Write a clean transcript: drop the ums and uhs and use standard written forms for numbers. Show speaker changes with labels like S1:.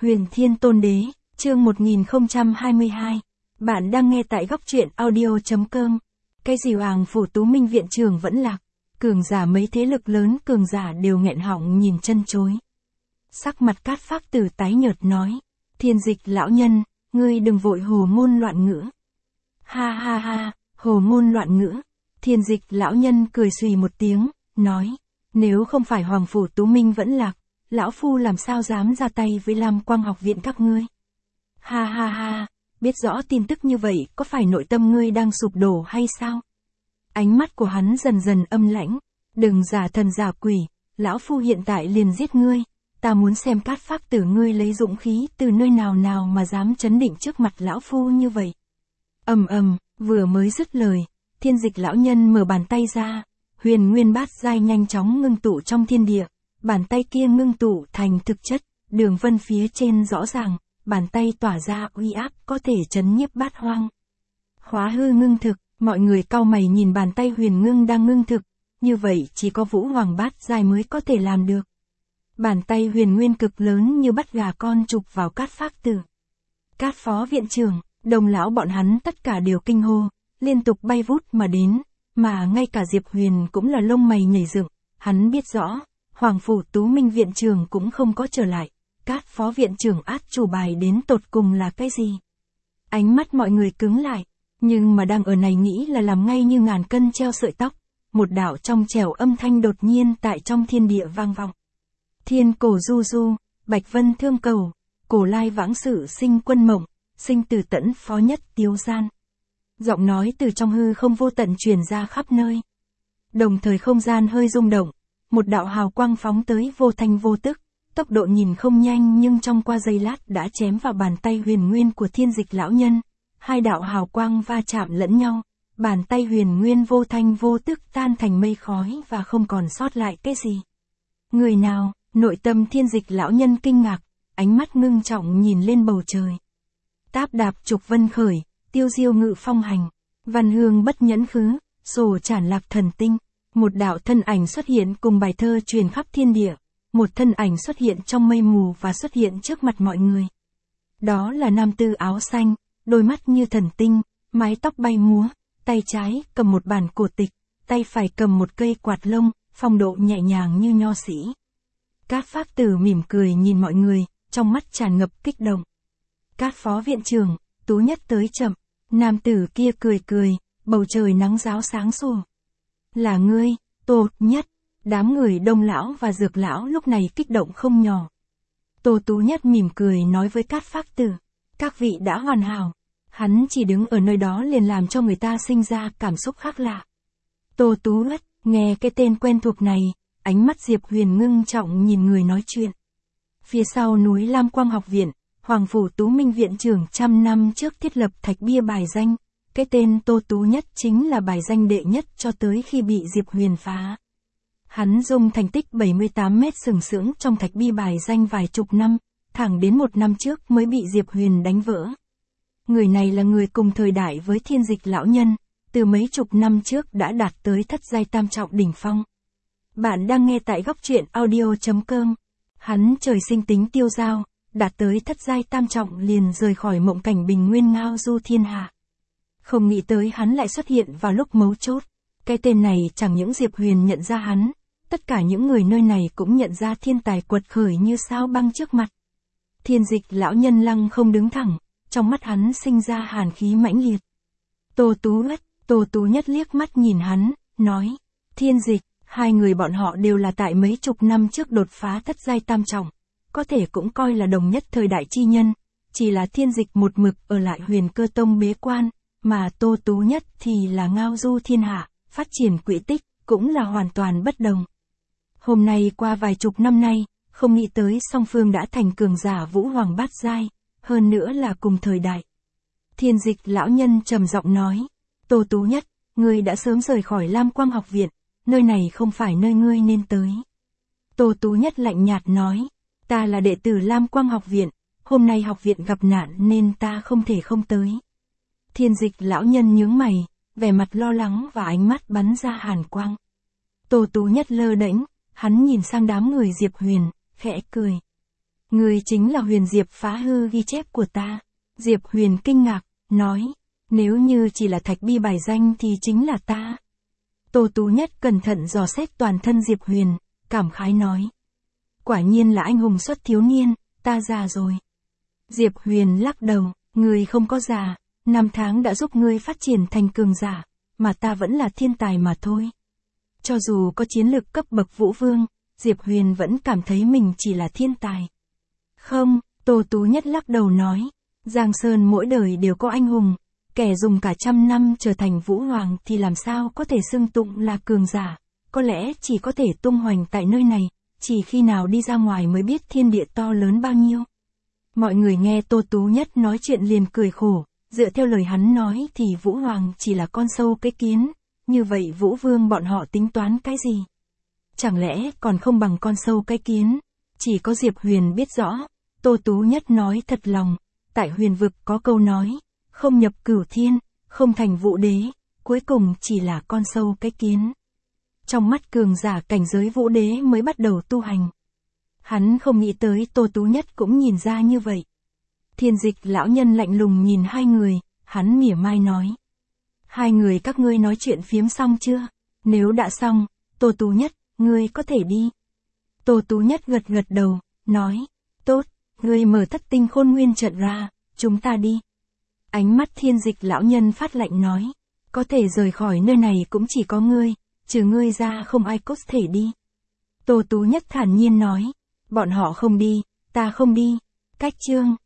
S1: Huyền Thiên Tôn Đế, chương 1022. Bạn đang nghe tại góc truyện audio.com. Cái gì Hoàng Phủ Tú Minh viện trưởng vẫn lạc. Cường giả mấy thế lực lớn cường giả đều nghẹn họng nhìn chân chối. Sắc mặt Cát Phác Tử tái nhợt nói. Thiên Dịch lão nhân, ngươi đừng vội hồ ngôn loạn ngữ. Ha ha ha, hồ ngôn loạn ngữ. Thiên Dịch lão nhân cười xùy một tiếng, nói. Nếu không phải Hoàng Phủ Tú Minh vẫn lạc, lão phu làm sao dám ra tay với Lam Quang học viện các ngươi. Ha ha ha, biết rõ tin tức như vậy có phải nội tâm ngươi đang sụp đổ hay sao? Ánh mắt của hắn dần dần âm lãnh. Đừng giả thần giả quỷ, lão phu hiện tại liền giết ngươi. Ta muốn xem Cát Phác Tử ngươi lấy dũng khí từ nơi nào mà dám chấn định trước mặt lão phu như vậy. Ầm ầm, vừa mới dứt lời, Thiên Dịch lão nhân mở bàn tay ra, huyền nguyên bát giai nhanh chóng ngưng tụ trong thiên địa. Bàn tay kia ngưng tụ thành thực chất, đường vân phía trên rõ ràng, bàn tay tỏa ra uy áp có thể chấn nhiếp bát hoang. Hóa hư ngưng thực, mọi người cau mày nhìn bàn tay huyền ngưng đang ngưng thực, như vậy chỉ có Vũ Hoàng bát giai mới có thể làm được. Bàn tay huyền nguyên cực lớn như bắt gà con chụp vào Cát Phác Tử. Cát phó viện trưởng, Đồng lão bọn hắn tất cả đều kinh hô, liên tục bay vút mà đến, mà ngay cả Diệp Huyền cũng là lông mày nhảy dựng, hắn biết rõ. Hoàng Phủ Tú Minh viện trưởng cũng không có trở lại, Cát phó viện trưởng át chủ bài đến tột cùng là cái gì? Ánh mắt mọi người cứng lại, nhưng mà đang ở này nghĩ là làm ngay như ngàn cân treo sợi tóc, một đạo trong trẻo âm thanh đột nhiên tại trong thiên địa vang vọng. Thiên cổ du du, bạch vân thương cầu, cổ lai vãng sự sinh quân mộng, sinh tử tẫn phó nhất tiếu gian. Giọng nói từ trong hư không vô tận truyền ra khắp nơi. Đồng thời không gian hơi rung động. Một đạo hào quang phóng tới vô thanh vô tức, tốc độ nhìn không nhanh nhưng trong qua giây lát đã chém vào bàn tay huyền nguyên của Thiên Dịch lão nhân. Hai đạo hào quang va chạm lẫn nhau, bàn tay huyền nguyên vô thanh vô tức tan thành mây khói và không còn sót lại cái gì. Người nào? Nội tâm Thiên Dịch lão nhân kinh ngạc, ánh mắt ngưng trọng nhìn lên bầu trời. Táp đạp trục vân khởi, tiêu diêu ngự phong hành, văn hương bất nhẫn khứ, sổ trản lạc thần tinh. Một đạo thân ảnh xuất hiện cùng bài thơ truyền khắp thiên địa, một thân ảnh xuất hiện trong mây mù và xuất hiện trước mặt mọi người. Đó là nam tử áo xanh, đôi mắt như thần tinh, mái tóc bay múa, tay trái cầm một bản cổ tịch, tay phải cầm một cây quạt lông, phong độ nhẹ nhàng như nho sĩ. Cát Phác Tử mỉm cười nhìn mọi người, trong mắt tràn ngập kích động. Cát phó viện trưởng, Tú Nhất tới chậm, nam tử kia cười cười, bầu trời nắng ráo sáng sủa. Là ngươi, Tô Nhất. Đám người Đông lão và Dược lão lúc này kích động không nhỏ. Tô Tú Nhất mỉm cười nói với Cát Phác Tử, các vị đã hoàn hảo. Hắn chỉ đứng ở nơi đó liền làm cho người ta sinh ra cảm xúc khác lạ. Tô Tú Nhất, nghe cái tên quen thuộc này, ánh mắt Diệp Huyền ngưng trọng nhìn người nói chuyện. Phía sau núi Lam Quang học viện, Hoàng Phủ Tú Minh viện trưởng trăm năm trước thiết lập thạch bia bài danh. Cái tên Tô Tú Nhất chính là bài danh đệ nhất cho tới khi bị Diệp Huyền phá. Hắn dùng thành tích 78 mét sừng sững trong thạch bia bài danh vài chục năm, thẳng đến một năm trước mới bị Diệp Huyền đánh vỡ. Người này là người cùng thời đại với Thiên Dịch lão nhân, từ mấy chục năm trước đã đạt tới thất giai tam trọng đỉnh phong. Bạn đang nghe tại góc truyện audio.com. Hắn trời sinh tính tiêu dao, đạt tới thất giai tam trọng liền rời khỏi mộng cảnh bình nguyên ngao du thiên hạ. Không nghĩ tới hắn lại xuất hiện vào lúc mấu chốt. Cái tên này chẳng những Diệp Huyền nhận ra hắn, tất cả những người nơi này cũng nhận ra thiên tài quật khởi như sao băng trước mặt. Thiên Dịch lão nhân lăng không đứng thẳng, trong mắt hắn sinh ra hàn khí mãnh liệt. Tô Tú Nhất liếc mắt nhìn hắn, nói, Thiên Dịch, hai người bọn họ đều là tại mấy chục năm trước đột phá thất giai tam trọng, có thể cũng coi là đồng nhất thời đại chi nhân, chỉ là Thiên Dịch một mực ở lại Huyền Cơ Tông bế quan. Mà Tô Tú Nhất thì là ngao du thiên hạ, phát triển quỹ tích, cũng là hoàn toàn bất đồng. Hôm nay qua vài chục năm nay, không nghĩ tới song phương đã thành cường giả Vũ Hoàng bát giai, hơn nữa là cùng thời đại. Thiên Dịch lão nhân trầm giọng nói, Tô Tú Nhất, ngươi đã sớm rời khỏi Lam Quang học viện, nơi này không phải nơi ngươi nên tới. Tô Tú Nhất lạnh nhạt nói, ta là đệ tử Lam Quang học viện, hôm nay học viện gặp nạn nên ta không thể không tới. Thiên Dịch lão nhân nhướng mày, vẻ mặt lo lắng và ánh mắt bắn ra hàn quang. Tô Tú Nhất lơ đễnh, hắn nhìn sang đám người Diệp Huyền, khẽ cười. Ngươi chính là Huyền Diệp phá hư ghi chép của ta. Diệp Huyền kinh ngạc, nói, nếu như chỉ là Thạch Bi bài danh thì chính là ta. Tô Tú Nhất cẩn thận dò xét toàn thân Diệp Huyền, cảm khái nói. Quả nhiên là anh hùng xuất thiếu niên, ta già rồi. Diệp Huyền lắc đầu, ngươi không có già, năm tháng đã giúp ngươi phát triển thành cường giả, mà ta vẫn là thiên tài mà thôi. Cho dù có chiến lực cấp bậc Vũ Vương, Diệp Huyền vẫn cảm thấy mình chỉ là thiên tài. Không, Tô Tú Nhất lắc đầu nói, Giang Sơn mỗi đời đều có anh hùng, kẻ dùng cả 100 năm trở thành Vũ Hoàng thì làm sao có thể xưng tụng là cường giả, có lẽ chỉ có thể tung hoành tại nơi này, chỉ khi nào đi ra ngoài mới biết thiên địa to lớn bao nhiêu. Mọi người nghe Tô Tú Nhất nói chuyện liền cười khổ, dựa theo lời hắn nói thì Vũ Hoàng chỉ là con sâu cái kiến, như vậy Vũ Vương bọn họ tính toán cái gì? Chẳng lẽ còn không bằng con sâu cái kiến? Chỉ có Diệp Huyền biết rõ, Tô Tú Nhất nói thật lòng, tại Huyền vực có câu nói, không nhập cửu thiên, không thành Vũ Đế, cuối cùng chỉ là con sâu cái kiến. Trong mắt cường giả cảnh giới Vũ Đế mới bắt đầu tu hành. Hắn không nghĩ tới Tô Tú Nhất cũng nhìn ra như vậy. Thiên Dịch lão nhân lạnh lùng nhìn hai người, hắn mỉa mai nói. Hai người các ngươi nói chuyện phiếm xong chưa? Nếu đã xong, Tô Tú Nhất, ngươi có thể đi. Tô Tú Nhất gật gật đầu, nói, tốt, ngươi mở Thất Tinh Khôn Nguyên trận ra, chúng ta đi. Ánh mắt Thiên Dịch lão nhân phát lạnh nói, có thể rời khỏi nơi này cũng chỉ có ngươi, trừ ngươi ra không ai có thể đi. Tô Tú Nhất thản nhiên nói, bọn họ không đi, ta không đi. Cách chương